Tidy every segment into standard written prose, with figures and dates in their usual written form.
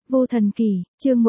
Vô Thần Kỳ, chương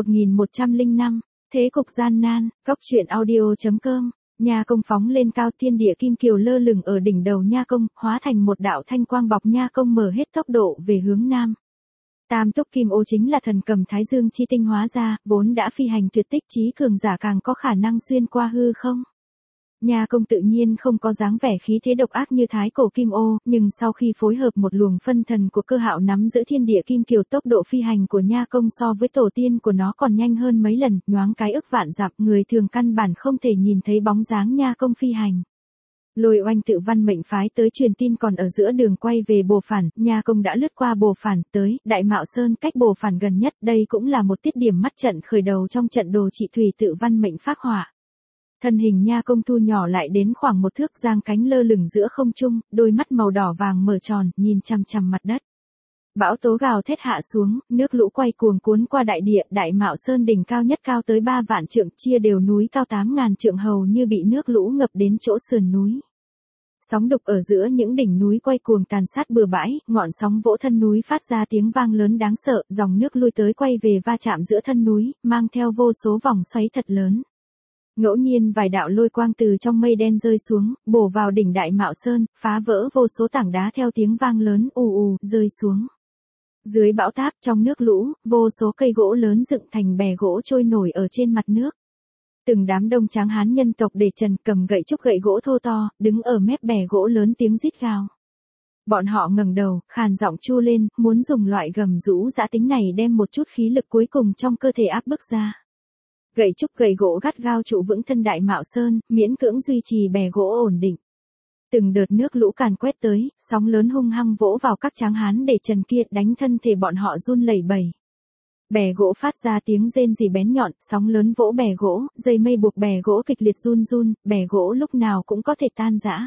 1105, Thế cục gian nan, Cóc truyện audio.com. Nha Công phóng lên cao, thiên địa kim kiều lơ lửng ở đỉnh đầu Nha Công, hóa thành một đạo thanh quang bọc Nha Công mở hết tốc độ về hướng nam. Tam túc kim ô chính là thần cầm Thái Dương chi tinh hóa ra, vốn đã phi hành tuyệt tích, trí cường giả càng có khả năng xuyên qua hư không. Nha Công tự nhiên không có dáng vẻ khí thế độc ác như thái cổ kim ô, nhưng sau khi phối hợp một luồng phân thần của Cơ Hạo nắm giữ thiên địa kim kiều, tốc độ phi hành của Nha Công so với tổ tiên của nó còn nhanh hơn mấy lần, nhoáng cái ức vạn dặm, người thường căn bản không thể nhìn thấy bóng dáng Nha Công phi hành. Lôi Oanh tự văn mệnh phái tới truyền tin còn ở giữa đường quay về Bồ Phản, Nha Công đã lướt qua Bồ Phản tới Đại Mạo Sơn, cách Bồ Phản gần nhất, đây cũng là một tiết điểm mắt trận khởi đầu trong trận đồ trị thủy tự văn mệnh phác họa. Thân hình Nha Công thu nhỏ lại đến khoảng một thước, giang cánh lơ lửng giữa không trung, đôi mắt màu đỏ vàng mở tròn, nhìn chằm chằm mặt đất. Bão tố gào thét hạ xuống, nước lũ quay cuồng cuốn qua đại địa, Đại Mạo Sơn đỉnh cao nhất cao tới 3 vạn trượng, chia đều núi cao 8.000 trượng hầu như bị nước lũ ngập đến chỗ sườn núi. Sóng đục ở giữa những đỉnh núi quay cuồng tàn sát bừa bãi, ngọn sóng vỗ thân núi phát ra tiếng vang lớn đáng sợ, dòng nước lui tới quay về va chạm giữa thân núi, mang theo vô số vòng xoáy thật lớn. Ngẫu nhiên vài đạo lôi quang từ trong mây đen rơi xuống, bổ vào đỉnh Đại Mạo Sơn, phá vỡ vô số tảng đá theo tiếng vang lớn ù ù rơi xuống. Dưới bão táp trong nước lũ, vô số cây gỗ lớn dựng thành bè gỗ trôi nổi ở trên mặt nước. Từng đám đông tráng hán nhân tộc để trần cầm gậy trúc gậy gỗ thô to, đứng ở mép bè gỗ lớn tiếng rít gào. Bọn họ ngẩng đầu, khàn giọng chu lên, muốn dùng loại gầm rũ dã tính này đem một chút khí lực cuối cùng trong cơ thể áp bức ra. Gậy trúc gậy gỗ gắt gao trụ vững thân Đại Mạo Sơn, miễn cưỡng duy trì bè gỗ ổn định. Từng đợt nước lũ càn quét tới, sóng lớn hung hăng vỗ vào các tráng hán để trần kia, đánh thân thể bọn họ run lẩy bẩy. Bè gỗ phát ra tiếng rên rỉ bén nhọn, sóng lớn vỗ bè gỗ, dây mây buộc bè gỗ kịch liệt run run, bè gỗ lúc nào cũng có thể tan rã.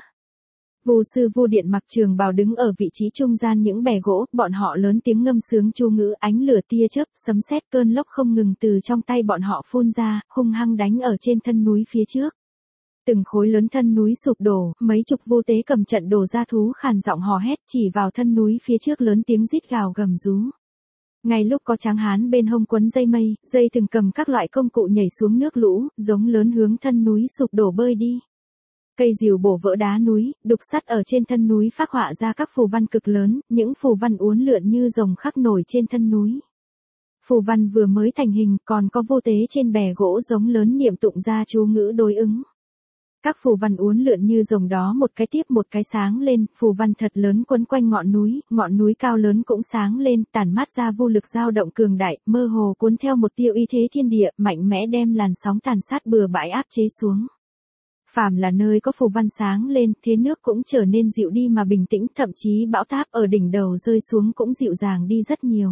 Vu sư Vu Điện mặc trường bào đứng ở vị trí trung gian những bè gỗ, bọn họ lớn tiếng ngâm sướng chú ngữ, ánh lửa tia chớp, sấm sét cơn lốc không ngừng từ trong tay bọn họ phun ra, hung hăng đánh ở trên thân núi phía trước. Từng khối lớn thân núi sụp đổ, mấy chục vu tế cầm trận đồ ra thú khàn giọng hò hét chỉ vào thân núi phía trước lớn tiếng rít gào gầm rú. Ngay lúc có tráng hán bên hông quấn dây mây, dây từng cầm các loại công cụ nhảy xuống nước lũ, giống lớn hướng thân núi sụp đổ bơi đi. Cây rìu bổ vỡ đá núi, đục sắt ở trên thân núi phác họa ra các phù văn cực lớn, những phù văn uốn lượn như rồng khắc nổi trên thân núi. Phù văn vừa mới thành hình, còn có vô tế trên bè gỗ giống lớn niệm tụng ra chú ngữ đối ứng. Các phù văn uốn lượn như rồng đó một cái tiếp một cái sáng lên, phù văn thật lớn quấn quanh ngọn núi cao lớn cũng sáng lên, tản mát ra vô lực dao động cường đại, mơ hồ cuốn theo một tia uy thế thiên địa, mạnh mẽ đem làn sóng tàn sát bừa bãi áp chế xuống. Phàm là nơi có phù văn sáng lên, thế nước cũng trở nên dịu đi mà bình tĩnh, thậm chí bão táp ở đỉnh đầu rơi xuống cũng dịu dàng đi rất nhiều.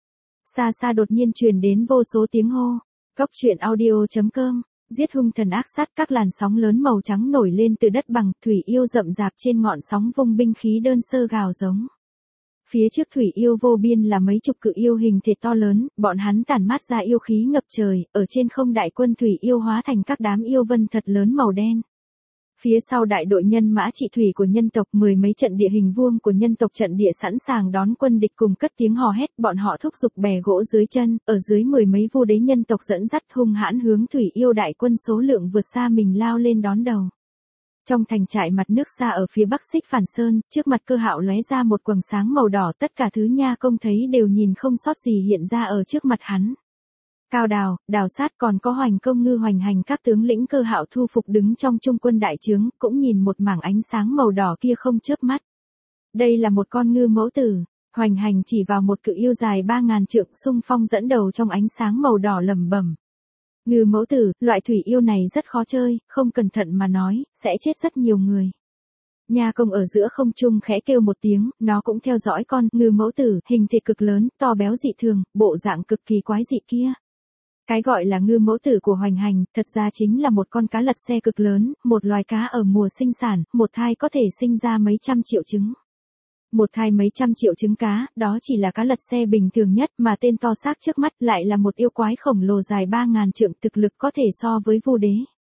Xa xa đột nhiên truyền đến vô số tiếng hô. Cóc truyện audio.com. Giết hung thần ác sát, các làn sóng lớn màu trắng nổi lên từ đất bằng, thủy yêu rậm rạp trên ngọn sóng vung binh khí đơn sơ gào giống. Phía trước thủy yêu vô biên là mấy chục cự yêu hình thể to lớn, bọn hắn tản mát ra yêu khí ngập trời, ở trên không đại quân thủy yêu hóa thành các đám yêu vân thật lớn màu đen. Phía sau đại đội nhân mã trị thủy của nhân tộc, mười mấy trận địa hình vuông của nhân tộc trận địa sẵn sàng đón quân địch cùng cất tiếng hò hét, bọn họ thúc giục bè gỗ dưới chân, ở dưới mười mấy vu đế nhân tộc dẫn dắt hung hãn hướng thủy yêu đại quân số lượng vượt xa mình lao lên đón đầu. Trong thành trại mặt nước xa ở phía bắc Xích Phản Sơn, trước mặt Cơ Hạo lóe ra một quầng sáng màu đỏ, tất cả thứ Nha Công thấy đều nhìn không sót gì hiện ra ở trước mặt hắn. Cao Đào, Đào Sát còn có Hoành Công Ngư Hoành Hành các tướng lĩnh Cơ Hạo thu phục đứng trong trung quân đại trướng, cũng nhìn một mảng ánh sáng màu đỏ kia không chớp mắt. Đây là một con ngư mẫu tử, Hoành Hành chỉ vào một cự yêu dài 3.000 trượng xung phong dẫn đầu trong ánh sáng màu đỏ lẩm bẩm. Ngư mẫu tử, loại thủy yêu này rất khó chơi, không cẩn thận mà nói, sẽ chết rất nhiều người. Nha Công ở giữa không trung khẽ kêu một tiếng, nó cũng theo dõi con ngư mẫu tử, hình thể cực lớn, to béo dị thường, bộ dạng cực kỳ quái dị kia. Cái gọi là ngư mẫu tử của Hoành Hành, thật ra chính là một con cá lật xe cực lớn, một loài cá ở mùa sinh sản, một thai có thể sinh ra mấy trăm triệu trứng. Một thai mấy trăm triệu trứng cá, đó chỉ là cá lật xe bình thường nhất, mà tên to xác trước mắt lại là một yêu quái khổng lồ dài 3.000 trượng, thực lực có thể so với vu đế.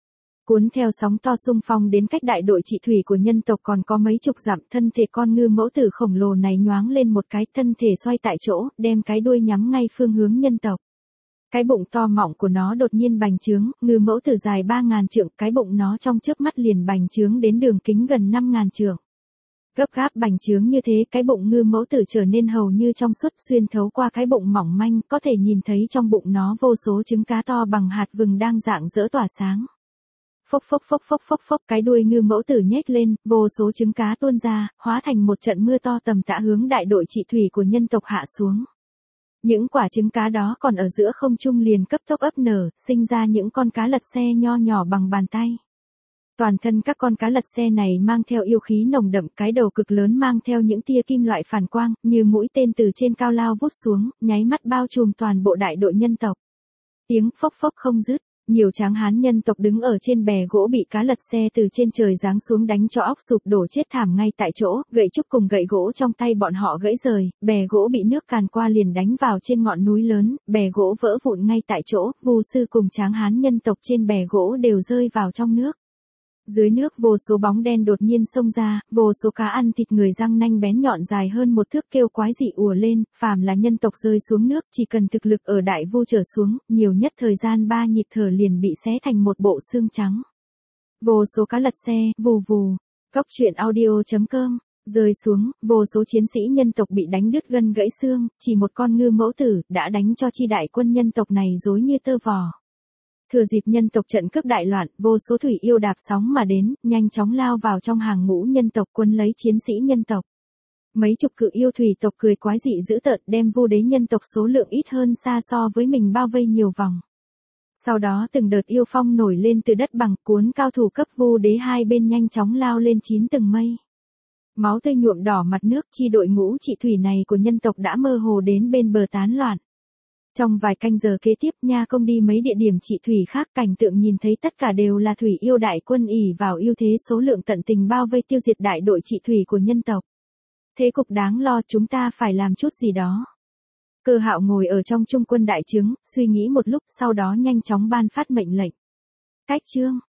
Cuốn theo sóng to xung phong đến cách đại đội trị thủy của nhân tộc còn có mấy chục dặm, thân thể con ngư mẫu tử khổng lồ này nhoáng lên một cái, thân thể xoay tại chỗ, đem cái đuôi nhắm ngay phương hướng nhân tộc. Cái bụng to mọng của nó đột nhiên bành trướng, ngư mẫu tử dài 3.000 trượng, cái bụng nó trong chớp mắt liền bành trướng đến đường kính gần 5.000 trượng. Gấp gáp bành trướng như thế, cái bụng ngư mẫu tử trở nên hầu như trong suốt, xuyên thấu qua cái bụng mỏng manh, có thể nhìn thấy trong bụng nó vô số trứng cá to bằng hạt vừng đang rạng rỡ tỏa sáng. Phốc phốc phốc phốc phốc phốc, cái đuôi ngư mẫu tử nhếch lên, vô số trứng cá tuôn ra, hóa thành một trận mưa to tầm tã hướng đại đội trị thủy của nhân tộc hạ xuống. Những quả trứng cá đó còn ở giữa không trung liền cấp tốc ấp nở, sinh ra những con cá lật xe nho nhỏ bằng bàn tay. Toàn thân các con cá lật xe này mang theo yêu khí nồng đậm, cái đầu cực lớn mang theo những tia kim loại phản quang, như mũi tên từ trên cao lao vút xuống, nháy mắt bao trùm toàn bộ đại đội nhân tộc. Tiếng phốc phốc không dứt, nhiều tráng hán nhân tộc đứng ở trên bè gỗ bị cá lật xe từ trên trời giáng xuống đánh cho óc sụp đổ chết thảm ngay tại chỗ, gậy trúc cùng gậy gỗ trong tay bọn họ gãy rời, bè gỗ bị nước càn qua liền đánh vào trên ngọn núi lớn, bè gỗ vỡ vụn ngay tại chỗ, Vu sư cùng tráng hán nhân tộc trên bè gỗ đều rơi vào trong nước. Dưới nước vô số bóng đen đột nhiên xông ra, vô số cá ăn thịt người răng nanh bén nhọn dài hơn một thước kêu quái dị ùa lên, phàm là nhân tộc rơi xuống nước chỉ cần thực lực ở đại vu trở xuống, nhiều nhất thời gian 3 nhịp thở liền bị xé thành một bộ xương trắng. Vô số cá lật xe, vù vù. Cóc truyện audio.com. Rơi xuống, vô số chiến sĩ nhân tộc bị đánh đứt gân gãy xương, chỉ một con ngư mẫu tử đã đánh cho chi đại quân nhân tộc này rối như tơ vò. Thừa dịp nhân tộc trận cướp đại loạn, vô số thủy yêu đạp sóng mà đến, nhanh chóng lao vào trong hàng ngũ nhân tộc quân lấy chiến sĩ nhân tộc. Mấy chục cự yêu thủy tộc cười quái dị dữ tợn đem vu đế nhân tộc số lượng ít hơn xa so với mình bao vây nhiều vòng. Sau đó từng đợt yêu phong nổi lên từ đất bằng cuốn cao thủ cấp vu đế hai bên nhanh chóng lao lên 9 tầng mây. Máu tươi nhuộm đỏ mặt nước, chi đội ngũ trị thủy này của nhân tộc đã mơ hồ đến bên bờ tán loạn. Trong vài canh giờ kế tiếp Nha Công đi mấy địa điểm trị thủy khác, cảnh tượng nhìn thấy tất cả đều là thủy yêu đại quân ỷ vào ưu thế số lượng tận tình bao vây tiêu diệt đại đội trị thủy của nhân tộc. Thế cục đáng lo, chúng ta phải làm chút gì đó. Cơ Hạo ngồi ở trong trung quân đại trướng, suy nghĩ một lúc sau đó nhanh chóng ban phát mệnh lệnh. Cách chương